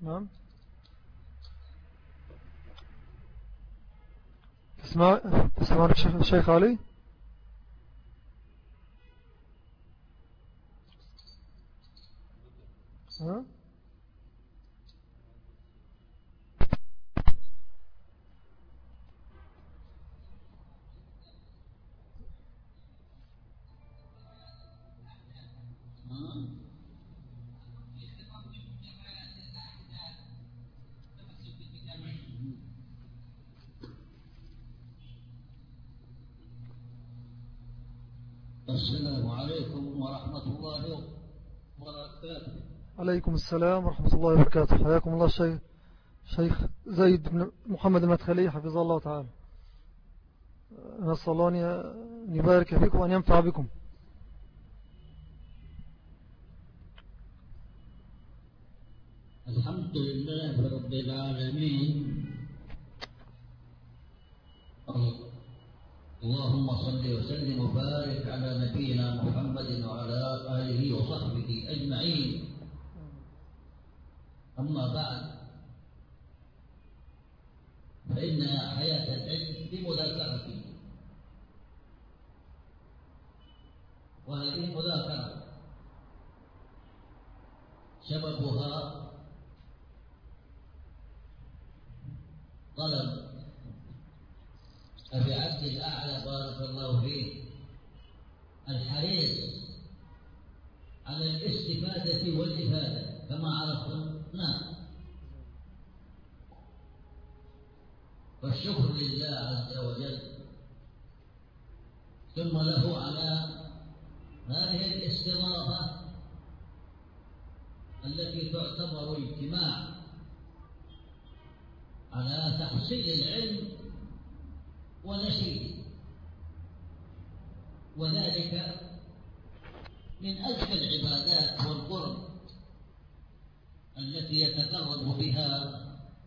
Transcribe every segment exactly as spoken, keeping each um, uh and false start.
نعم. تسمع تسمع الشيخ علي. ها؟ السلام عليكم ورحمة الله وبركاته. عليكم السلام ورحمة الله وبركاته. حياكم الله الشيخ شيخ زيد بن محمد المدخلي حفظه الله تعالى. نسأل الله أن يبارك فيكم وأن ينفع بكم. الحمد لله رب العالمين. اللهم صل وسلم وبارك على نبينا محمد وعلى آله وصحبه أجمعين. أما بعد، فإن حياة العلم بمذاكرته، وهذه المذاكرة سببها طلب أبي عبد الأعلى بارك الله فيه الحريص على الاستفادة والإفادة كما عرفنا، والشكر لله عز وجل، ثم له على هذه الاستضافة التي تعتبر اجتماع على تحصيل العلم ونشره، وذلك من أزكى العبادات والقرب التي يتقرب بها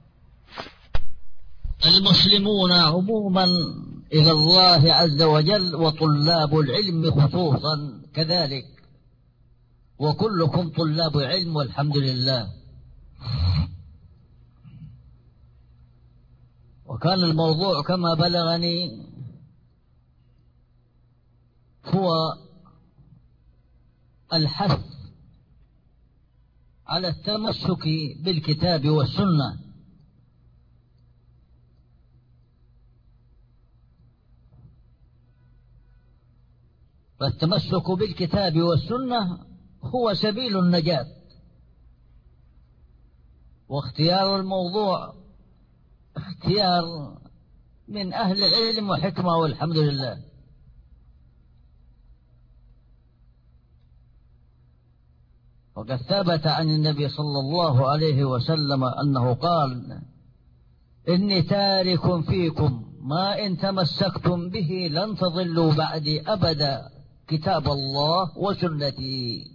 المسلمون عموما إلى الله عز وجل، وطلاب العلم خصوصا كذلك، وكلكم طلاب علم والحمد لله. وكان الموضوع كما بلغني هو الحث على التمسك بالكتاب والسنة، فالتمسك بالكتاب والسنة هو سبيل النجاة، واختيار الموضوع اختيار من أهل العلم وحكمة والحمد لله. وقد ثبت عن النبي صلى الله عليه وسلم أنه قال: إني تارك فيكم ما إن تمسكتم به لن تضلوا بعدي أبدا، كتاب الله وسنتي.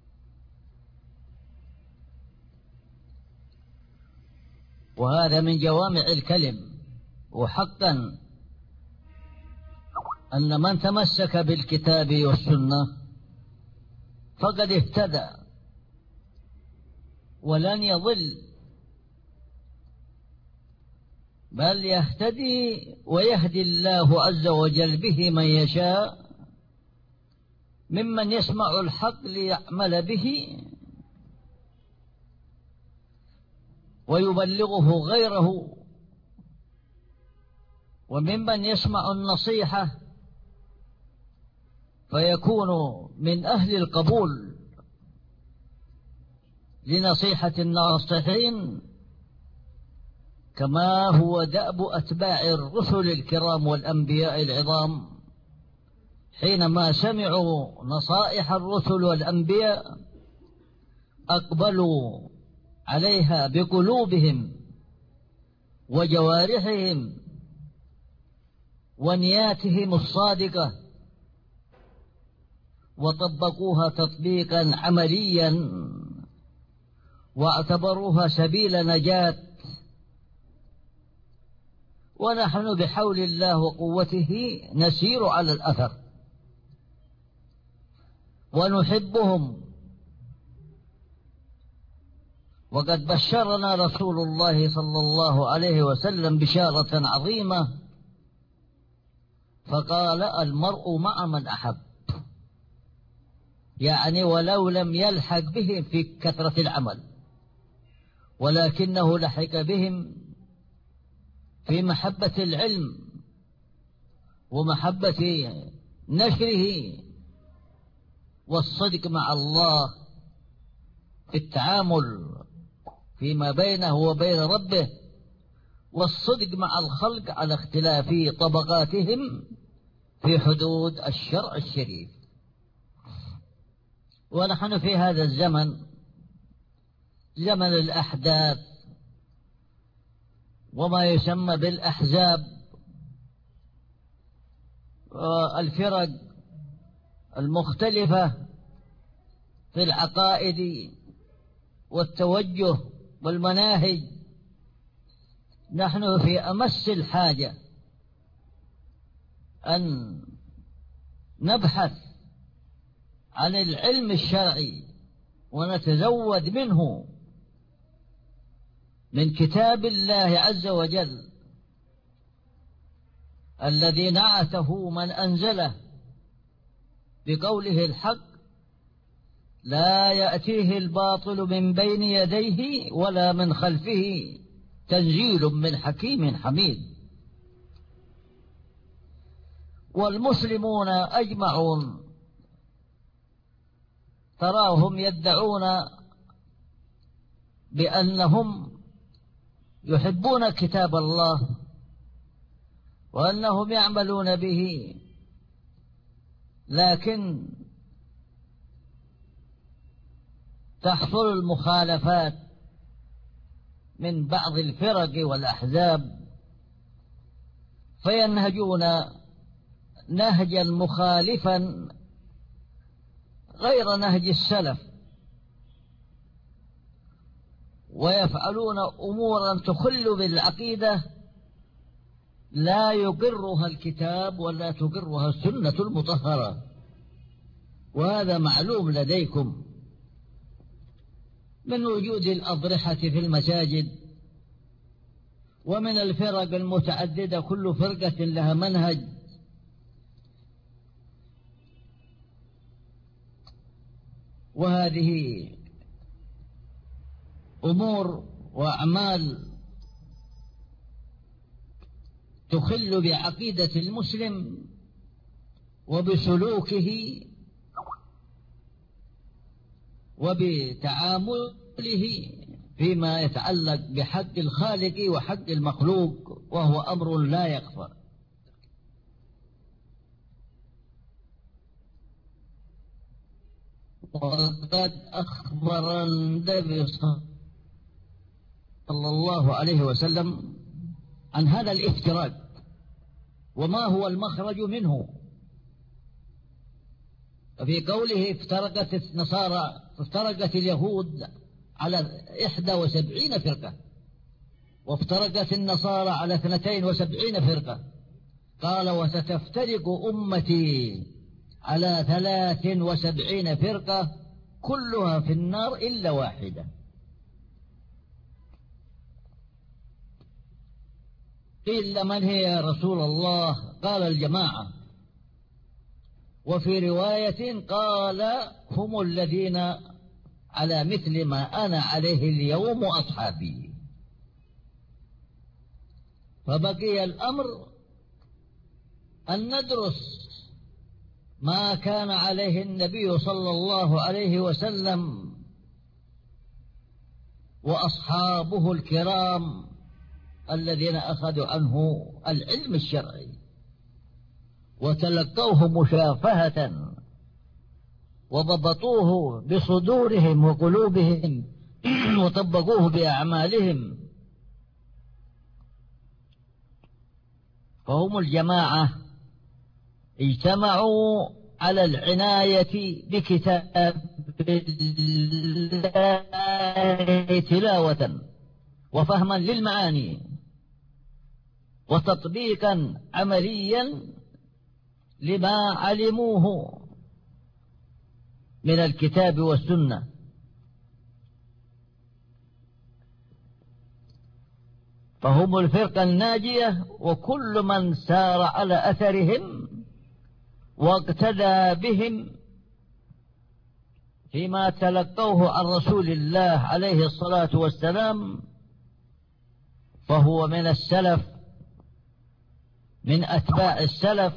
وهذا من جوامع الكلم، وحقا أن من تمسك بالكتاب والسنة فقد اهتدى ولن يضل، بل يهتدي ويهدي الله عز وجل به من يشاء ممن يسمع الحق ليعمل به ويبلغه غيره، وممن يسمع النصيحة فيكون من أهل القبول لنصيحة الناصحين، كما هو دأب أتباع الرسل الكرام والأنبياء العظام، حينما سمعوا نصائح الرسل والأنبياء أقبلوا عليها بقلوبهم وجوارحهم ونياتهم الصادقة، وطبقوها تطبيقا عمليا، واعتبروها سبيل نجاة. ونحن بحول الله وقوته نسير على الأثر ونحبهم وقد بشرنا رسول الله صلى الله عليه وسلم بشارة عظيمة، فقال: المرء مع من أحب، يعني ولو لم يلحق بهم في كثرة العمل، ولكنه لحق بهم في محبة العلم ومحبة نشره والصدق مع الله في التعامل فيما بينه وبين ربه، والصدق مع الخلق على اختلاف طبقاتهم في حدود الشرع الشريف. ونحن في هذا الزمن، زمن الأحداث وما يسمى بالأحزاب، الفرق المختلفة في العقائد والتوجه والمناهج. نحن في أمس الحاجة أن نبحث عن العلم الشرعي ونتزود منه من كتاب الله عز وجل الذي نعته من أنزله بقوله الحق: لا يأتيه الباطل من بين يديه ولا من خلفه تنزيل من حكيم حميد. والمسلمون أجمعون تراهم يدعون بأنهم يحبون كتاب الله وأنهم يعملون به، لكن تحصل المخالفات من بعض الفرق والأحزاب، فينهجون نهجا مخالفا غير نهج السلف، ويفعلون أمورا تخل بالعقيدة لا يقرها الكتاب ولا تقرها السنة المطهرة، وهذا معلوم لديكم من وجود الأضرحة في المساجد، ومن الفرق المتعددة كل فرقة لها منهج. وهذه أمور وأعمال تخل بعقيدة المسلم وبسلوكه وبتعامله فيما يتعلق بحق الخالق وحق المخلوق، وهو أمر لا يخفى. وقد أخبر النبي صلى الله عليه وسلم عن هذا الافتراق وما هو المخرج منه، ففي قوله: افترقت النصارى افترقت اليهود على إحدى وسبعين فرقة، وافترقت النصارى على اثنتين وسبعين فرقة. قال: وستفترق أمتي على ثلاث وسبعين فرقة كلها في النار إلا واحدة. قيل: من هي يا رسول الله؟ قال: الجماعة. وفي رواية قال: هم الذين على مثل ما أنا عليه اليوم وأصحابي. فبقي الأمر أن ندرس ما كان عليه النبي صلى الله عليه وسلم وأصحابه الكرام الذين أخذوا عنه العلم الشرعي وتلقوه مشافهة وضبطوه بصدورهم وقلوبهم وطبقوه بأعمالهم. فهم الجماعة اجتمعوا على العناية بكتاب الله تلاوة وفهما للمعاني وتطبيقا عمليا لما علموه من الكتاب والسنة. فهم الفرقة الناجية، وكل من سار على أثرهم واقتدى بهم فيما تلقوه عن رسول الله عليه الصلاة والسلام فهو من السلف، من أتباع السلف،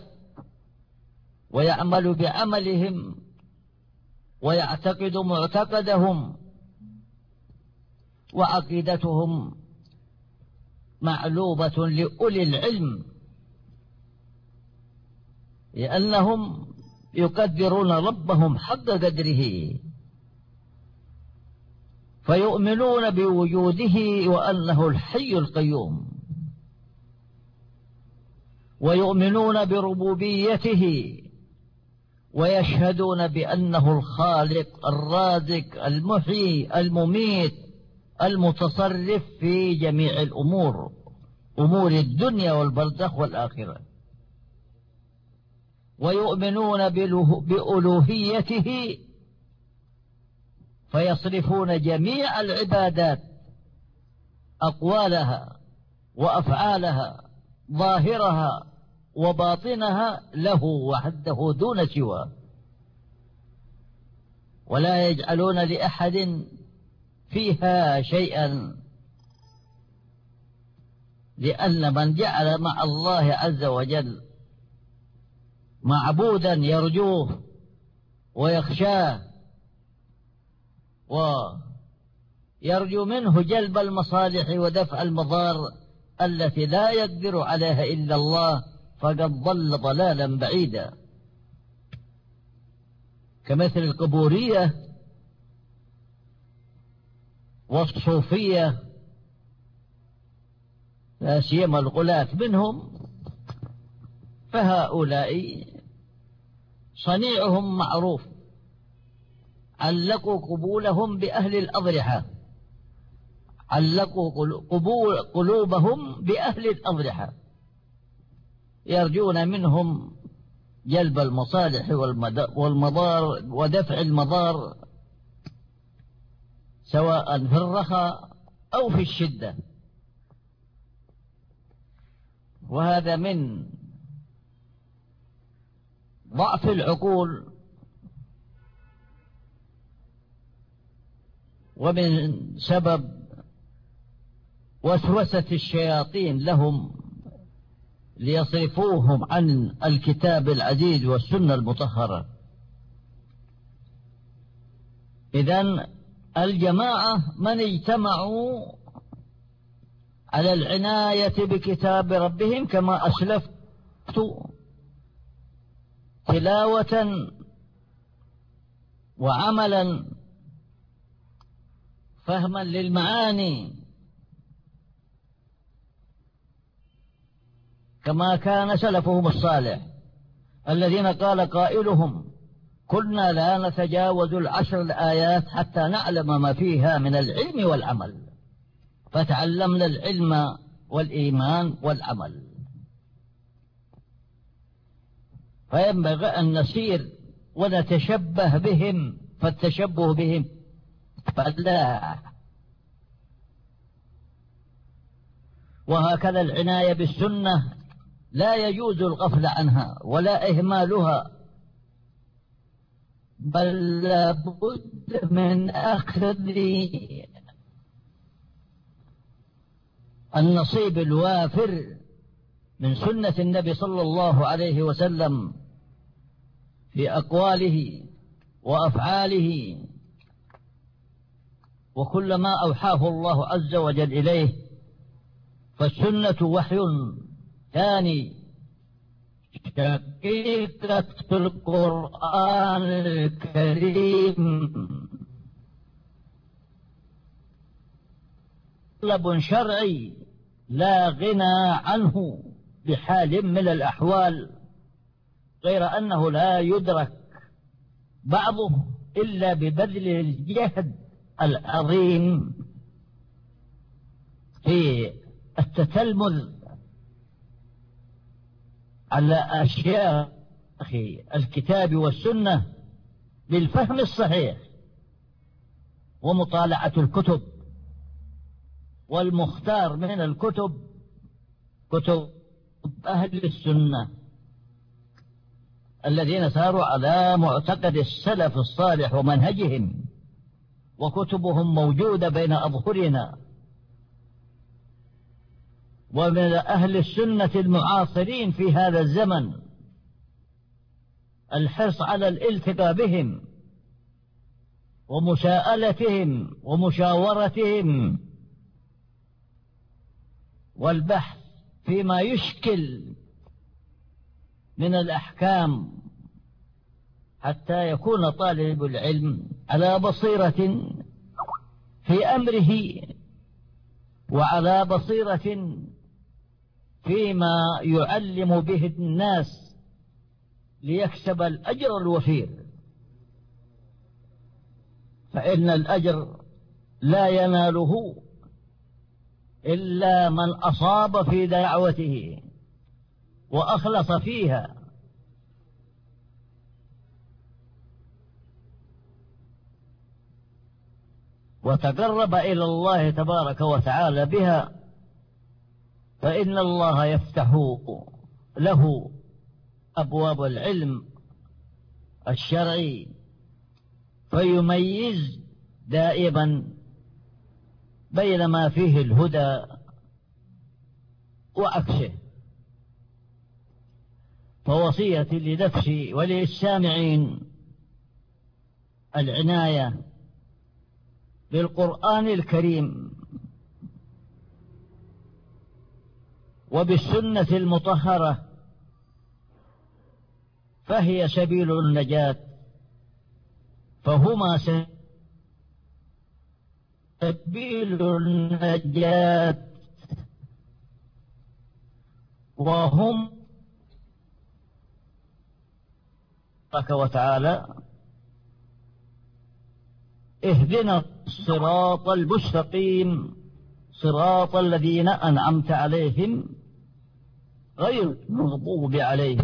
ويعمل بعملهم ويعتقد معتقدهم، وعقيدتهم معلومة لأولي العلم، لأنهم يقدرون ربهم حق قدره، فيؤمنون بوجوده وأنه الحي القيوم، ويؤمنون بربوبيته، ويشهدون بأنه الخالق الرازق المحيي المميت المتصرف في جميع الأمور، أمور الدنيا والبرزخ والآخرة. ويؤمنون بألوهيته، فيصرفون جميع العبادات أقوالها وأفعالها ظاهرها وباطنها له وحده دون سواه، ولا يجعلون لأحد فيها شيئا، لأن من جعل مع الله عز وجل معبودا يرجوه ويخشاه ويرجو منه جلب المصالح ودفع المضار التي لا يقدر عليها إلا الله، فقد ضل ضلالا بعيدا، كمثل القبورية والصوفية، لا سيما الغلاة منهم، فهؤلاء صنيعهم معروف، علقوا قبولهم بأهل الأضرحة، علقوا قلوبهم بأهل الأضرحة، يرجون منهم جلب المصالح والمضار ودفع المضار، سواء في الرخاء أو في الشدة. وهذا من ضعف العقول ومن سبب وسوسة الشياطين لهم ليصرفوهم عن الكتاب العزيز والسنة المطهرة. إذن الجماعة من اجتمعوا على العناية بكتاب ربهم كما أسلفت، تلاوة وعملا، فهما للمعاني، كما كان سلفهم الصالح الذين قال قائلهم: كنا لا نتجاوز العشر الآيات حتى نعلم ما فيها من العلم والعمل، فتعلمنا العلم والإيمان والعمل. فينبغي أن نسير ونتشبه بهم، فالتشبه بهم فلاح. وهكذا العناية بالسنة لا يجوز الغفل عنها ولا إهمالها، بل لابد من أخذ النصيب الوافر من سنة النبي صلى الله عليه وسلم في أقواله وأفعاله، وكل ما أوحاه الله عز وجل إليه، فالسنة وحي ثاني، شقيقة القرآن الكريم، طلب شرعي لا غنى عنه بحال من الأحوال، غير أنه لا يدرك بعضه إلا ببذل الجهد العظيم في التتلمذ على أشياء الكتاب والسنة للفهم الصحيح ومطالعة الكتب والمختار من الكتب كتب أهل السنة الذين ساروا على معتقد السلف الصالح ومنهجهم، وكتبهم موجودة بين أظهرنا. ومن أهل السنة المعاصرين في هذا الزمن الحرص على الالتقاء بهم ومساءلتهم ومشاورتهم والبحث فيما يشكل من الأحكام، حتى يكون طالب العلم على بصيرة في أمره وعلى بصيرة فيما يعلم به الناس ليكسب الأجر الوفير. فإن الأجر لا يناله إلا من أصاب في دعوته وأخلص فيها. وتقرب إلى الله تبارك وتعالى بها، فإن الله يفتح له أبواب العلم الشرعي فيميز دائما بين ما فيه الهدى وعكسه. فوصيتي لنفسي وللسامعين العناية بالقرآن الكريم وبالسنة المطهرة، فهي سبيل النجاة، فهما سبيل النجاة وهم تبارك وتعالى اهدنا الصراط المستقيم صراط الذين أنعمت عليهم غير المغضوب عليهم.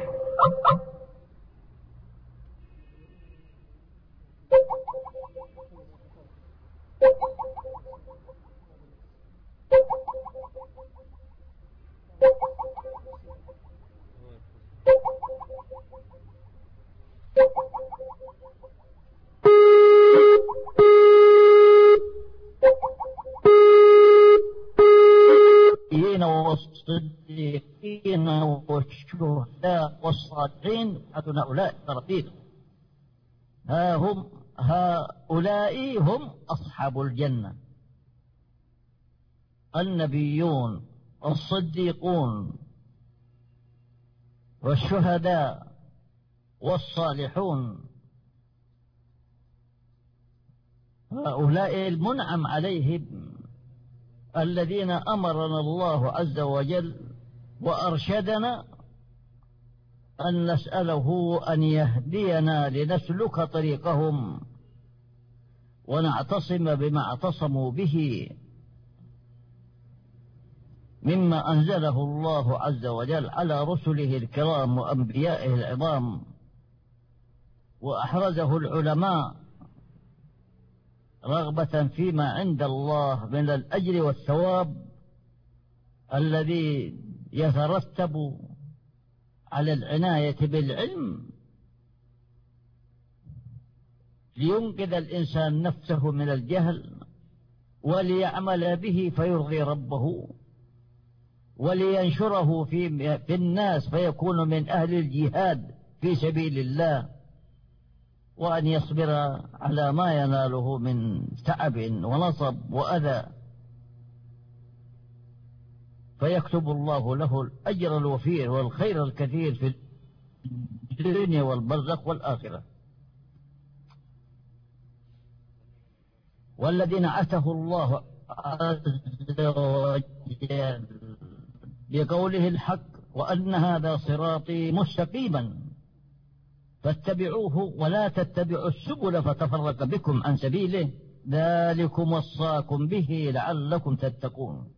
والصديقين والشهداء والصالحين حسن أولئك رفيقا. ها هم هؤلاء هم أصحاب الجنة، النبيون والصديقون والشهداء والصالحون، هؤلاء المنعم عليهم الذين أمرنا الله عز وجل وأرشدنا أن نسأله أن يهدينا لنسلك طريقهم ونعتصم بما اعتصموا به مما أنزله الله عز وجل على رسله الكرام وأنبيائه العظام، وأحرزه العلماء رغبة فيما عند الله من الأجر والثواب الذي يترتب على العناية بالعلم لينقذ الإنسان نفسه من الجهل وليعمل به فيرضي ربه ولينشره في, في الناس فيكون من أهل الجهاد في سبيل الله، وأن يصبر على ما يناله من تعب ونصب وأذى فيكتب الله له الأجر الوفير والخير الكثير في الدنيا والبرزخ والآخرة. والذين عته الله عز وجل بقوله الحق وأن هذا صراطي مستقيما فاتبعوه ولا تتبعوا السبل فتفرق بكم عن سبيله ذلكم وصاكم به لعلكم تتقون.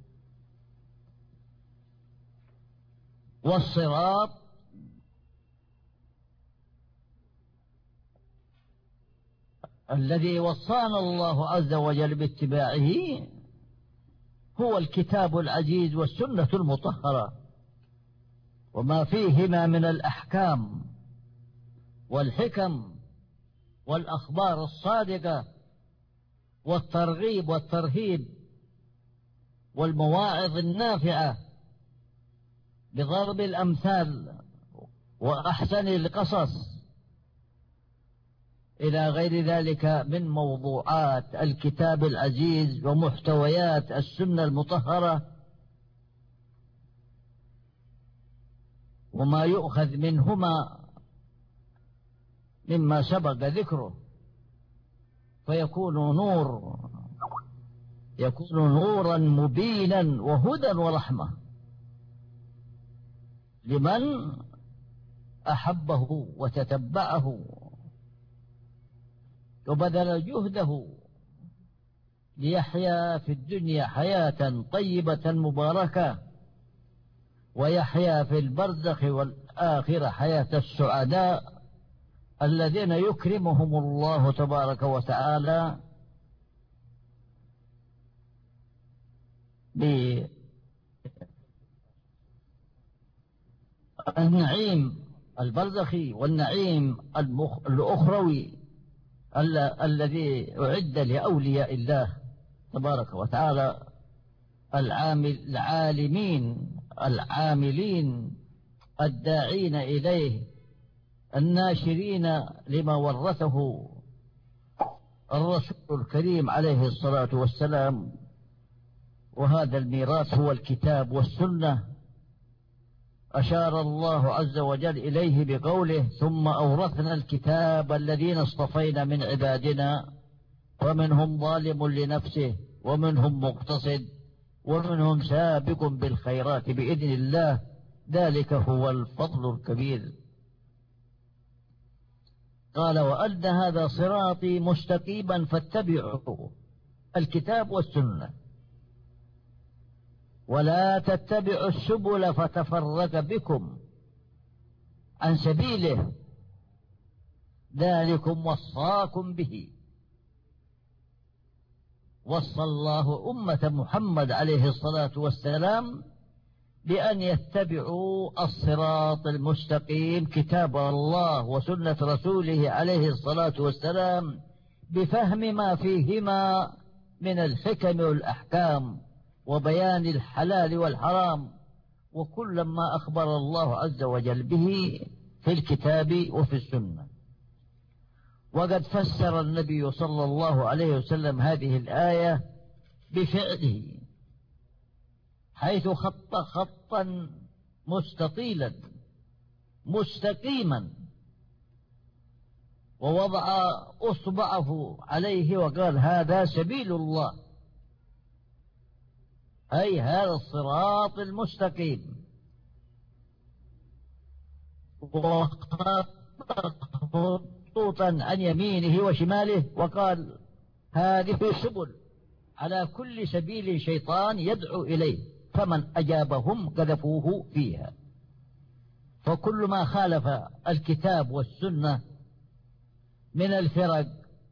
والصراط الذي وصانا الله عز وجل باتباعه هو الكتاب العزيز والسنة المطهرة، وما فيهما من الأحكام والحكم والأخبار الصادقة والترغيب والترهيب والمواعظ النافعة بضرب الأمثال وأحسن القصص إلى غير ذلك من موضوعات الكتاب العزيز ومحتويات السنة المطهرة، وما يؤخذ منهما مما سبق ذكره، فيكون نور يكون نورا مبينا وهدى ورحمة لمن أحبه وتتبعه وبذل جهده ليحيا في الدنيا حياة طيبة مباركة، ويحيا في البرزخ والآخرة حياة السعداء الذين يكرمهم الله تبارك وتعالى بالنعيم البرزخي والنعيم الأخروي الذي أعد لأولياء الله تبارك وتعالى العامل العالمين العاملين الداعين إليه الناشرين لما ورثه الرسول الكريم عليه الصلاة والسلام. وهذا الميراث هو الكتاب والسنة، أشار الله عز وجل إليه بقوله: ثم أورثنا الكتاب الذين اصطفينا من عبادنا ومنهم ظالم لنفسه ومنهم مقتصد ومنهم سابق بالخيرات بإذن الله، ذلك هو الفضل الكبير. قال: وأن هذا صراطي مستقيما فاتبعوه، الكتاب والسنة، ولا تتبعوا السبل فتفرق بكم عن سبيله، ذلكم وصاكم به. وصى الله أمة محمد عليه الصلاة والسلام بأن يتبعوا الصراط المستقيم، كتاب الله وسنة رسوله عليه الصلاة والسلام، بفهم ما فيهما من الحكم والأحكام وبيان الحلال والحرام، وكل ما أخبر الله عز وجل به في الكتاب وفي السنة. وقد فسر النبي صلى الله عليه وسلم هذه الآية بفعله، حيث خط خطا مستطيلا مستقيما، ووضع أصبعه عليه وقال: هذا سبيل الله، أي هذا الصراط المستقيم. وخطوطا عن يمينه وشماله وقال: هذه سبل، على كل سبيل شيطان يدعو إليه، فمن أجابهم قذفوه فيها. فكل ما خالف الكتاب والسنة من الفرق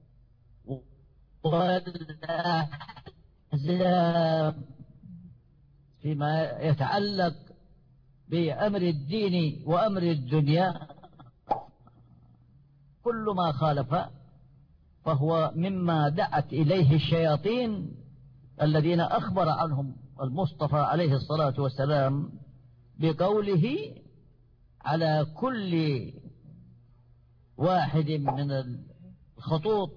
والأحزاب فيما يتعلق بأمر الدين وأمر الدنيا، كل ما خالف فهو مما دعت إليه الشياطين الذين أخبر عنهم المصطفى عليه الصلاة والسلام بقوله: على كل واحد من الخطوط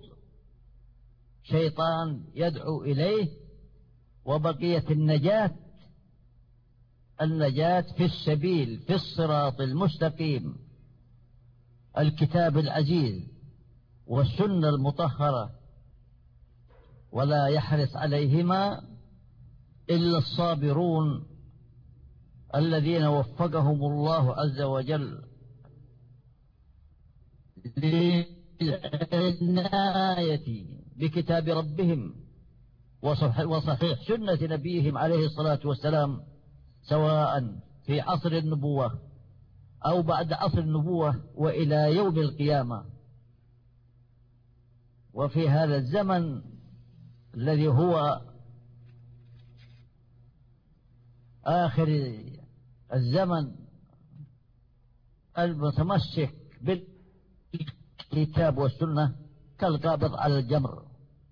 شيطان يدعو إليه، وبقية النجاة النجاة في السبيل، في الصراط المستقيم، الكتاب العزيز والسنة المطهرة، ولا يحرص عليهما إلا الصابرون الذين وفقهم الله عز وجل للعناية بكتاب ربهم وصحيح سنة نبيهم عليه الصلاة والسلام، سواء في عصر النبوة أو بعد عصر النبوة وإلى يوم القيامة. وفي هذا الزمن الذي هو آخر الزمن المتمسك بالكتاب والسنة كالقابض على الجمر،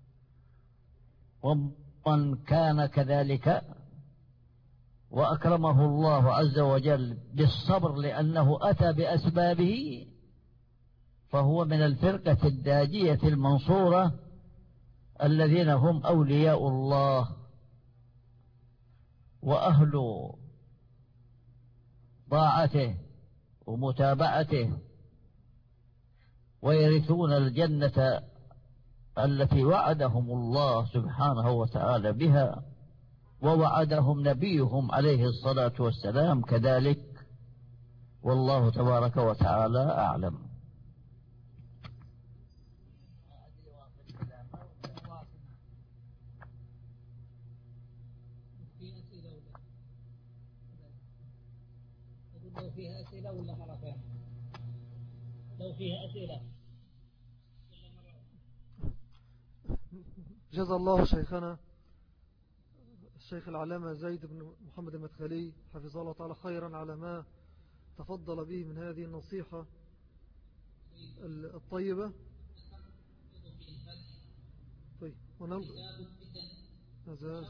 ومن كان كذلك وأكرمه الله عز وجل بالصبر لأنه أتى بأسبابه فهو من الفرقة الداجية المنصورة الذين هم أولياء الله وأهل طاعته ومتابعته، ويرثون الجنة التي وعدهم الله سبحانه وتعالى بها، ووعدهم نبيهم عليه الصلاة والسلام كذلك، والله تبارك وتعالى أعلم. لو فيها أسئلة ولا مرتين؟ لو فيها أسئلة. جزا الله شيخنا الشيخ العلامة زيد بن محمد المدخلي حفظه الله تعالى خيرا على ما تفضل به من هذه النصيحة الطيبة. طيب ونل... هذا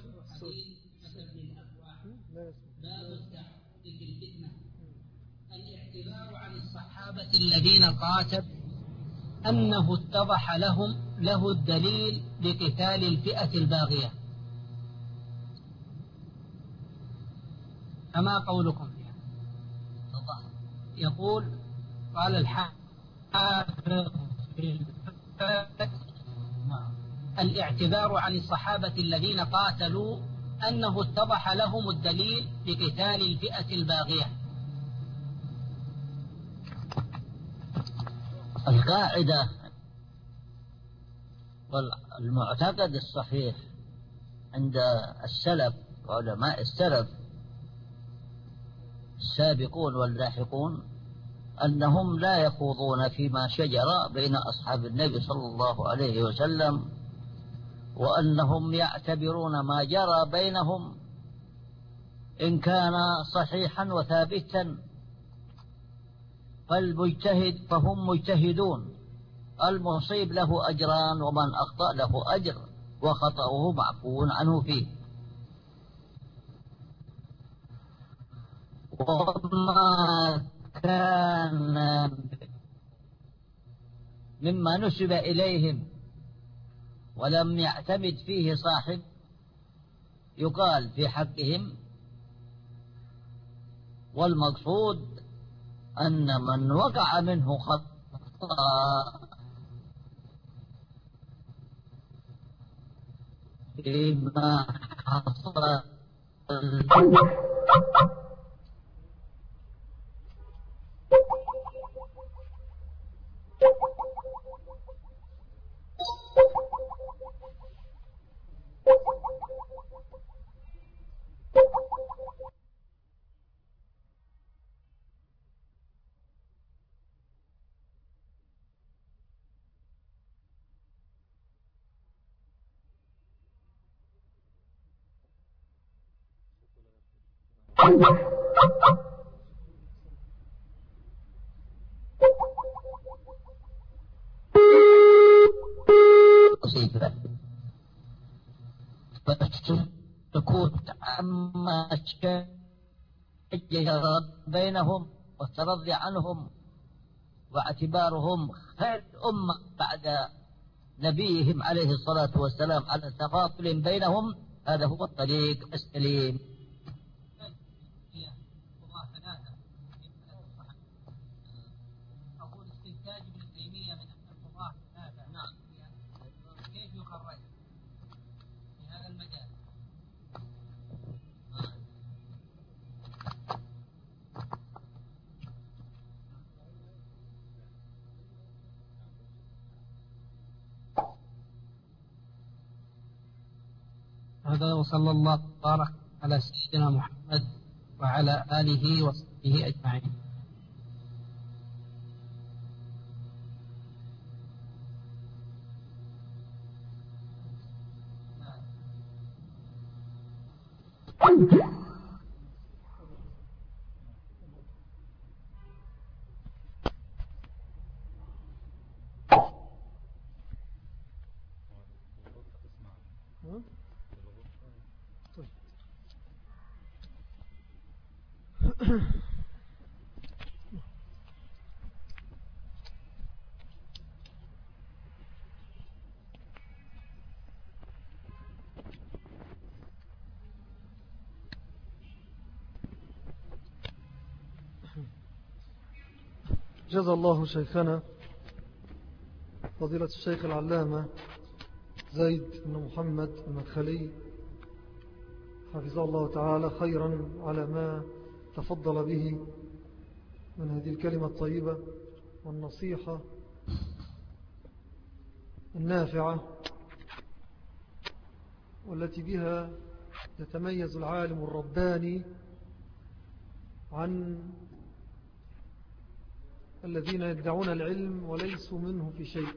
باب التعبد في الفتنة. الاعتبار عن الصحابة الذين قاتلوا أنه اتضح لهم له الدليل لقتال الفئة الباغية، فما قولكم فيها؟ يقول قال الحافظ في الفتح الاعتبار عن الصحابة الذين قاتلوا أنه اتضح لهم الدليل لقتال الفئة الباغية. القاعدة والمعتقد الصحيح عند السلف وعلماء السلف السابقون واللاحقون أنهم لا يخوضون فيما شجر بين أصحاب النبي صلى الله عليه وسلم، وأنهم يعتبرون ما جرى بينهم إن كان صحيحا وثابتا فالمجتهد فهم مجتهدون، المصيب له أجران ومن أخطأ له أجر وخطأه معفو عنه فيه. وما كان مما نسب إليهم ولم يعتمد فيه صاحب يقال في حقهم، والمقصود أن من وقع منه خطأ فيما حصل مصيبة فالسكوت عما شجر بينهم والترضي عنهم واعتبارهم خير أمة بعد نبيهم عليه الصلاة والسلام على تفاضل بينهم، هذا هو الطريق السليم. أقول استنتاج ابن تيمية من القضاة هذا نعم كيف يخرج في هذا المجال؟ هذا وصلى الله وبارك على سيدنا محمد وعلى آله وصحبه أجمعين. طيب. جزا الله شيخنا فضيلة الشيخ العلامة زيد بن محمد المدخلي حفظه الله تعالى خيرا على ما تفضل به من هذه الكلمة الطيبة والنصيحة النافعة والتي بها يتميز العالم الرباني عن الذين يدعون العلم وليسوا منه في شيء،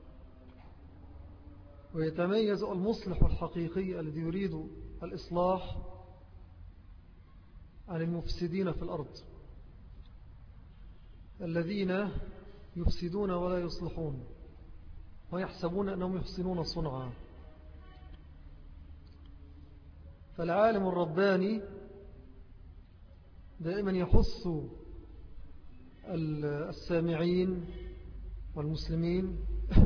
ويتميز المصلح الحقيقي الذي يريد الإصلاح عن المفسدين في الأرض الذين يفسدون ولا يصلحون ويحسبون أنهم يحسنون صنعا. فالعالم الرباني دائما يحث السامعين والمسلمين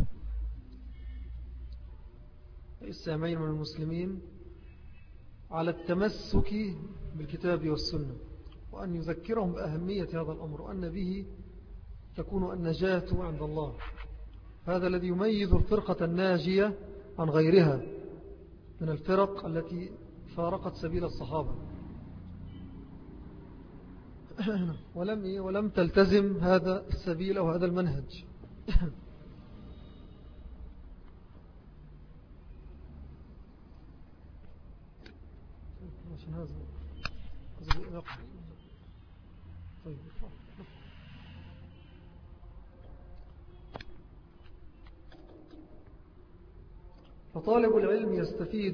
السامعين والمسلمين على التمسك بالكتاب والسنة، وأن يذكرهم بأهمية هذا الأمر وأن به تكون النجاة عند الله. هذا الذي يميز الفرقة الناجية عن غيرها من الفرق التي فارقت سبيل الصحابة ولم ولم تلتزم هذا السبيل أو هذا المنهج. عشان هذا طيب. فطالب العلم يستفيد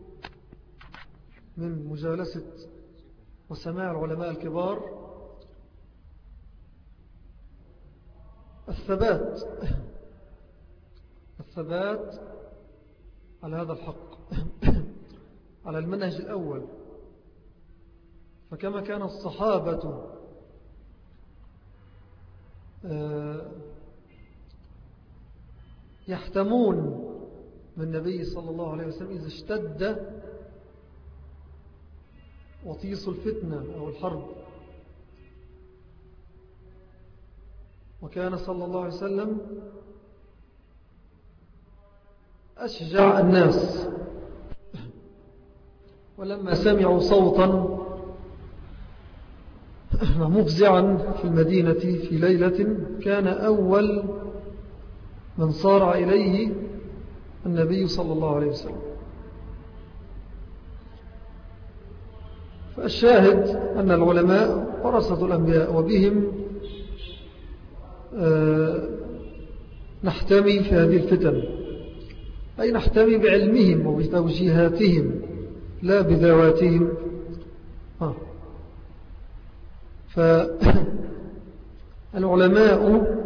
من مجالسة وسماع العلماء الكبار الثبات الثبات على هذا الحق على المنهج الأول. فكما كان الصحابة يحتمون من النبي صلى الله عليه وسلم إذا اشتد وطيس الفتنة أو الحرب، وكان صلى الله عليه وسلم أشجع الناس، ولما سمعوا صوتا مفزعا في المدينة في ليلة كان أول من صارع إليه النبي صلى الله عليه وسلم. فالشاهد أن العلماء ورثة الأنبياء، وبهم نحتمي في هذه الفتن، أي نحتمي بعلمهم وبتوجيهاتهم لا بذواتهم. فالعلماء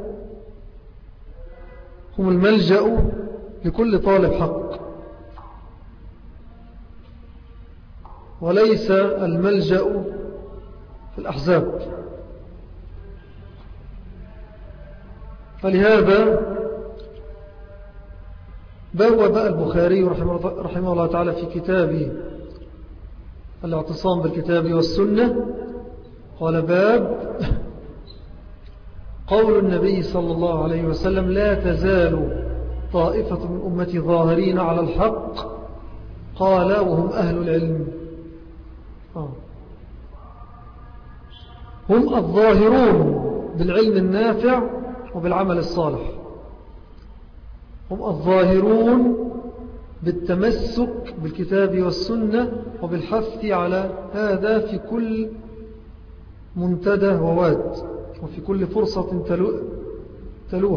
هم الملجأ لكل طالب حق، وليس الملجأ في الأحزاب. فلهذا بوب البخاري رحمه الله تعالى في كتابه الاعتصام بالكتاب والسنة قال: باب قول النبي صلى الله عليه وسلم: لا تزال طائفة من أمتي ظاهرين على الحق، قال وهم أهل العلم. آه. هم الظاهرون بالعلم النافع وبالعمل الصالح، هم الظاهرون بالتمسك بالكتاب والسنة وبالحث على هذا في كل منتدى وواد وفي كل فرصة تلوح.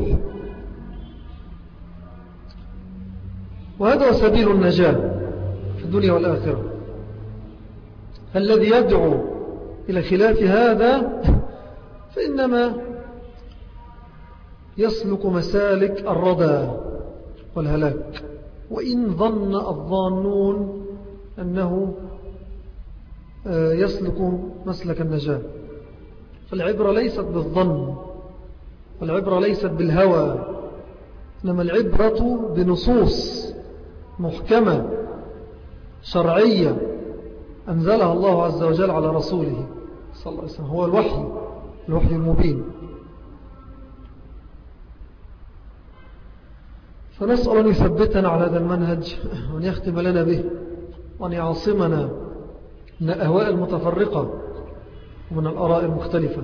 وهذا سبيل النجاة في الدنيا والآخرة. فالذي يدعو إلى خلاف هذا فإنما يسلك مسالك الردى والهلاك. وإن ظن الظانون أنه يسلك مسلك النجاة. فالعبرة ليست بالظن، والعبرة ليست بالهوى، إنما العبرة بنصوص محكمة شرعية أنزلها الله عز وجل على رسوله صلى الله عليه وسلم، هو الوحي الوحي المبين. فنسأل أن يثبتنا على هذا المنهج، وأن يختم لنا به، وأن يعصمنا من الأهواء المتفرقة ومن الآراء المختلفة.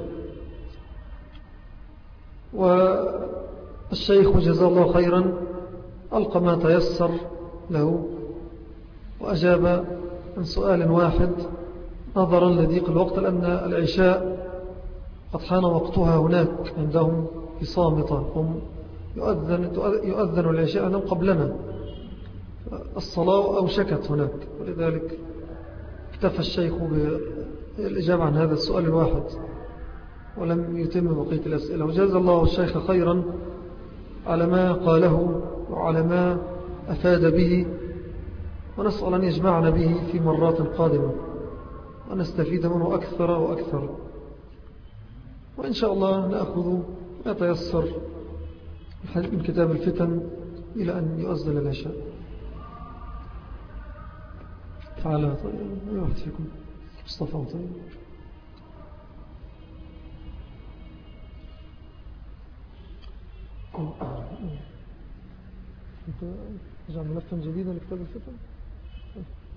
والشيخ جزاه الله خيرا ألقى ما تيسر له، وأجاب عن سؤال واحد نظرا لضيق الوقت، لأن العشاء قد حان وقتها هناك عندهم في صامتة، هم يؤذن, يؤذن العشاء عندهم قبلنا، الصلاة أوشكت هناك، ولذلك اكتفى الشيخ بالإجابة عن هذا السؤال الواحد ولم يتم بقية الأسئلة. وجزا الله الشيخ خيرا على ما قاله وعلى ما أفاد به، ونسأل أن يجمعنا به في مرات قادمة ونستفيد منه أكثر وأكثر. وإن شاء الله نأخذ ما تيسر من كتاب الفتن إلى أن يؤذن العشاء. تعالى طيب أي واحد فيكم مصطفى طيب نجعل ملفا جديدا لكتاب الفتن.